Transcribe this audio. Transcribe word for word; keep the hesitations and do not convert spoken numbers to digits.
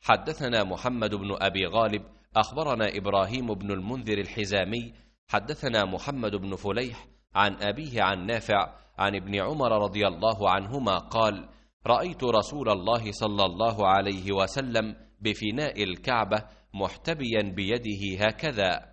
حدثنا محمد بن أبي غالب أخبرنا إبراهيم بن المنذر الحزامي حدثنا محمد بن فليح عن أبيه عن نافع عن ابن عمر رضي الله عنهما قال: رأيت رسول الله صلى الله عليه وسلم بفناء الكعبة محتبيا بيده هكذا.